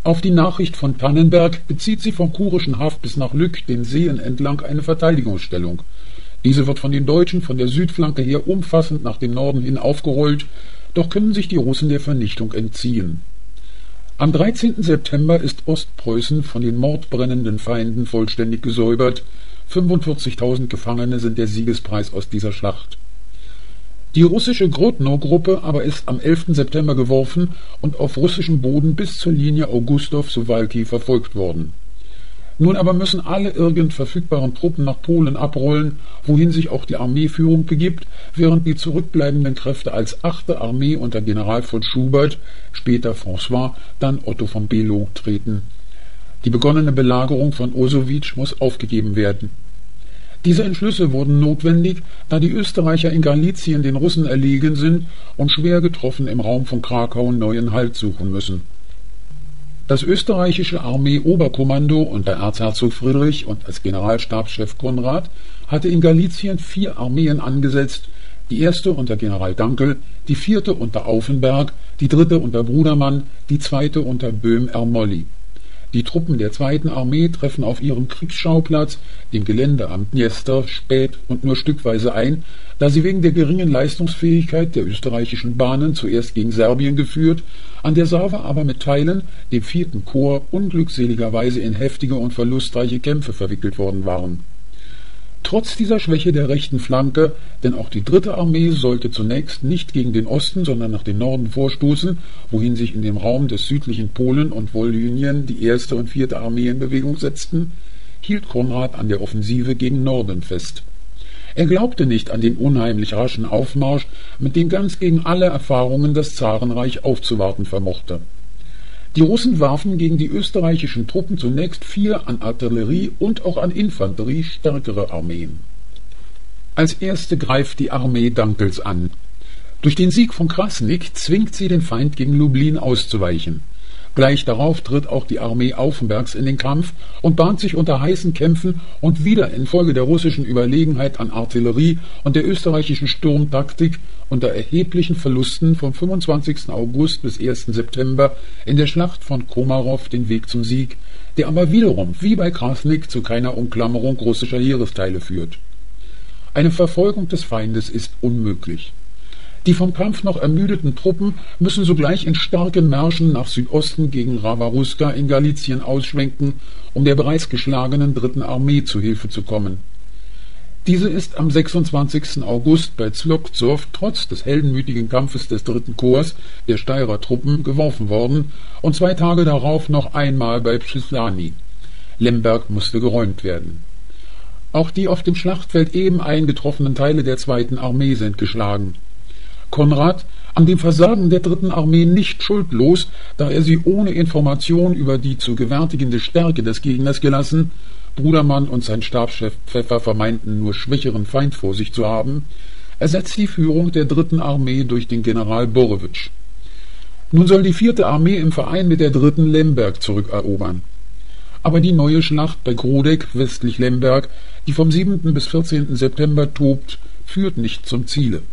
Auf die Nachricht von Tannenberg bezieht sie vom Kurischen Haff bis nach Lück den Seen entlang eine Verteidigungsstellung. Diese wird von den Deutschen von der Südflanke her umfassend nach dem Norden hin aufgerollt, doch können sich die Russen der Vernichtung entziehen. Am 13. September ist Ostpreußen von den mordbrennenden Feinden vollständig gesäubert. 45.000 Gefangene sind der Siegespreis aus dieser Schlacht. Die russische Grodno-Gruppe aber ist am 11. September geworfen und auf russischem Boden bis zur Linie Augustow-Suwałki verfolgt worden. Nun aber müssen alle irgend verfügbaren Truppen nach Polen abrollen, wohin sich auch die Armeeführung begibt, während die zurückbleibenden Kräfte als 8. Armee unter General von Schubert, später François, dann Otto von Below treten. Die begonnene Belagerung von Osowiec muss aufgegeben werden. Diese Entschlüsse wurden notwendig, da die Österreicher in Galizien den Russen erlegen sind und schwer getroffen im Raum von Krakau neuen Halt suchen müssen. Das österreichische Armee-Oberkommando unter Erzherzog Friedrich und als Generalstabschef Konrad hatte in Galizien 4 Armeen angesetzt, die erste unter General Dankl, die 4. unter Auffenberg, die 3. unter Brudermann, die 2. unter Böhm-Ermolli. Die Truppen der 2. Armee treffen auf ihrem Kriegsschauplatz, dem Gelände am Dniester, spät und nur stückweise ein, da sie wegen der geringen Leistungsfähigkeit der österreichischen Bahnen zuerst gegen Serbien geführt, an der Save aber mit Teilen, dem 4. Korps, unglückseligerweise in heftige und verlustreiche Kämpfe verwickelt worden waren. Trotz dieser Schwäche der rechten Flanke, denn auch die 3. Armee sollte zunächst nicht gegen den Osten, sondern nach dem Norden vorstoßen, wohin sich in dem Raum des südlichen Polen und Wolynien die 1. und 4. Armee in Bewegung setzten, hielt Konrad an der Offensive gegen Norden fest. Er glaubte nicht an den unheimlich raschen Aufmarsch, mit dem ganz gegen alle Erfahrungen das Zarenreich aufzuwarten vermochte. Die Russen warfen gegen die österreichischen Truppen zunächst 4 an Artillerie und auch an Infanterie stärkere Armeen. Als erste greift die Armee Dankels an. Durch den Sieg von Krasnik zwingt sie den Feind gegen Lublin auszuweichen. Gleich darauf tritt auch die Armee Auffenbergs in den Kampf und bahnt sich unter heißen Kämpfen und wieder infolge der russischen Überlegenheit an Artillerie und der österreichischen Sturmtaktik unter erheblichen Verlusten vom 25. August bis 1. September in der Schlacht von Komarow den Weg zum Sieg, der aber wiederum, wie bei Krasnik, zu keiner Umklammerung russischer Heeresteile führt. Eine Verfolgung des Feindes ist unmöglich. Die vom Kampf noch ermüdeten Truppen müssen sogleich in starken Märschen nach Südosten gegen Rawaruska in Galizien ausschwenken, um der bereits geschlagenen 3. Armee zu Hilfe zu kommen. Diese ist am 26. August bei Zlokzow trotz des heldenmütigen Kampfes des 3. Korps der Steirer Truppen geworfen worden und 2 Tage darauf noch einmal bei Przyslani. Lemberg musste geräumt werden. Auch die auf dem Schlachtfeld eben eingetroffenen Teile der 2. Armee sind geschlagen. Konrad, an dem Versagen der 3. Armee nicht schuldlos, da er sie ohne Information über die zu gewärtigende Stärke des Gegners gelassen, Brudermann und sein Stabschef Pfeffer vermeinten nur schwächeren Feind vor sich zu haben, ersetzt die Führung der 3. Armee durch den General Borowitsch. Nun soll die 4. Armee im Verein mit der 3. Lemberg zurückerobern. Aber die neue Schlacht bei Grodeck westlich Lemberg, die vom 7. bis 14. September tobt, führt nicht zum Ziele.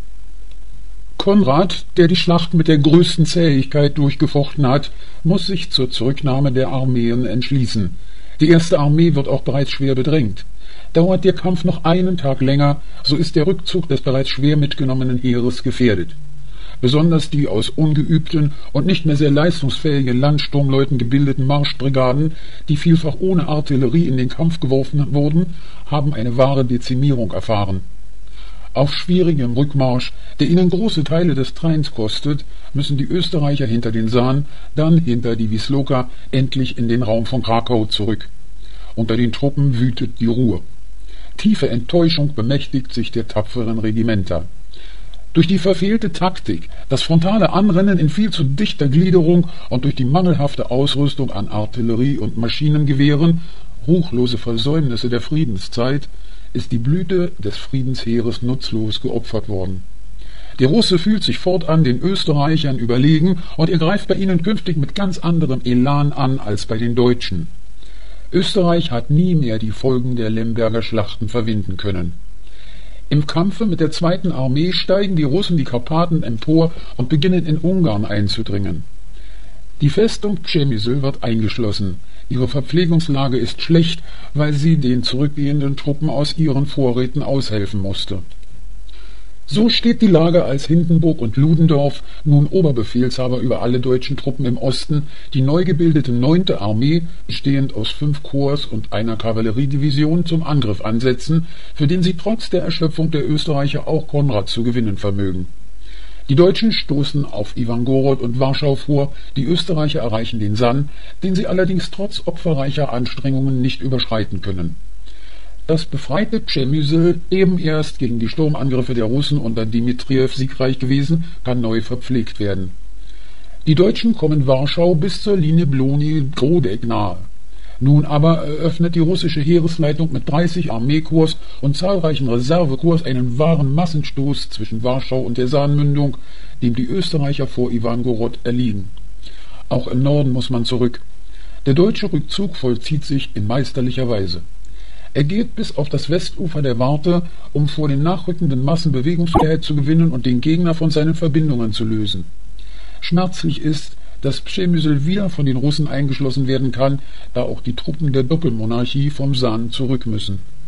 Konrad, der die Schlacht mit der größten Zähigkeit durchgefochten hat, muss sich zur Zurücknahme der Armeen entschließen. Die 1. Armee wird auch bereits schwer bedrängt. Dauert der Kampf noch einen Tag länger, so ist der Rückzug des bereits schwer mitgenommenen Heeres gefährdet. Besonders die aus ungeübten und nicht mehr sehr leistungsfähigen Landsturmleuten gebildeten Marschbrigaden, die vielfach ohne Artillerie in den Kampf geworfen wurden, haben eine wahre Dezimierung erfahren. Auf schwierigem Rückmarsch, der ihnen große Teile des Trains kostet, müssen die Österreicher hinter den Saan, dann hinter die Wisloka, endlich in den Raum von Krakau zurück. Unter den Truppen wütet die Ruhe. Tiefe Enttäuschung bemächtigt sich der tapferen Regimenter. Durch die verfehlte Taktik, das frontale Anrennen in viel zu dichter Gliederung und durch die mangelhafte Ausrüstung an Artillerie und Maschinengewehren, ruchlose Versäumnisse der Friedenszeit, ist die Blüte des Friedensheeres nutzlos geopfert worden. Der Russe fühlt sich fortan den Österreichern überlegen und er greift bei ihnen künftig mit ganz anderem Elan an als bei den Deutschen. Österreich hat nie mehr die Folgen der Lemberger Schlachten verwinden können. Im Kampfe mit der 2. Armee steigen die Russen die Karpaten empor und beginnen in Ungarn einzudringen. Die Festung Przemysl wird eingeschlossen. Ihre Verpflegungslage ist schlecht, weil sie den zurückgehenden Truppen aus ihren Vorräten aushelfen musste. So steht die Lage, als Hindenburg und Ludendorff, nun Oberbefehlshaber über alle deutschen Truppen im Osten, die neu gebildete 9. Armee, bestehend aus 5 Korps und einer Kavalleriedivision, zum Angriff ansetzen, für den sie trotz der Erschöpfung der Österreicher auch Konrad zu gewinnen vermögen. Die Deutschen stoßen auf Iwangorod und Warschau vor, die Österreicher erreichen den San, den sie allerdings trotz opferreicher Anstrengungen nicht überschreiten können. Das befreite Przemysl, eben erst gegen die Sturmangriffe der Russen unter Dmitrijew siegreich gewesen, kann neu verpflegt werden. Die Deutschen kommen Warschau bis zur Linie Blony-Grodek nahe. Nun aber eröffnet die russische Heeresleitung mit 30 Armeekorps und zahlreichen Reservekorps einen wahren Massenstoß zwischen Warschau und der Sanmündung, dem die Österreicher vor Iwangorod erliegen. Auch im Norden muss man zurück. Der deutsche Rückzug vollzieht sich in meisterlicher Weise. Er geht bis auf das Westufer der Warthe, um vor den nachrückenden Massen Bewegungsfreiheit zu gewinnen und den Gegner von seinen Verbindungen zu lösen. Schmerzlich ist, dass Przemysl wieder von den Russen eingeschlossen werden kann, da auch die Truppen der Doppelmonarchie vom San zurück müssen.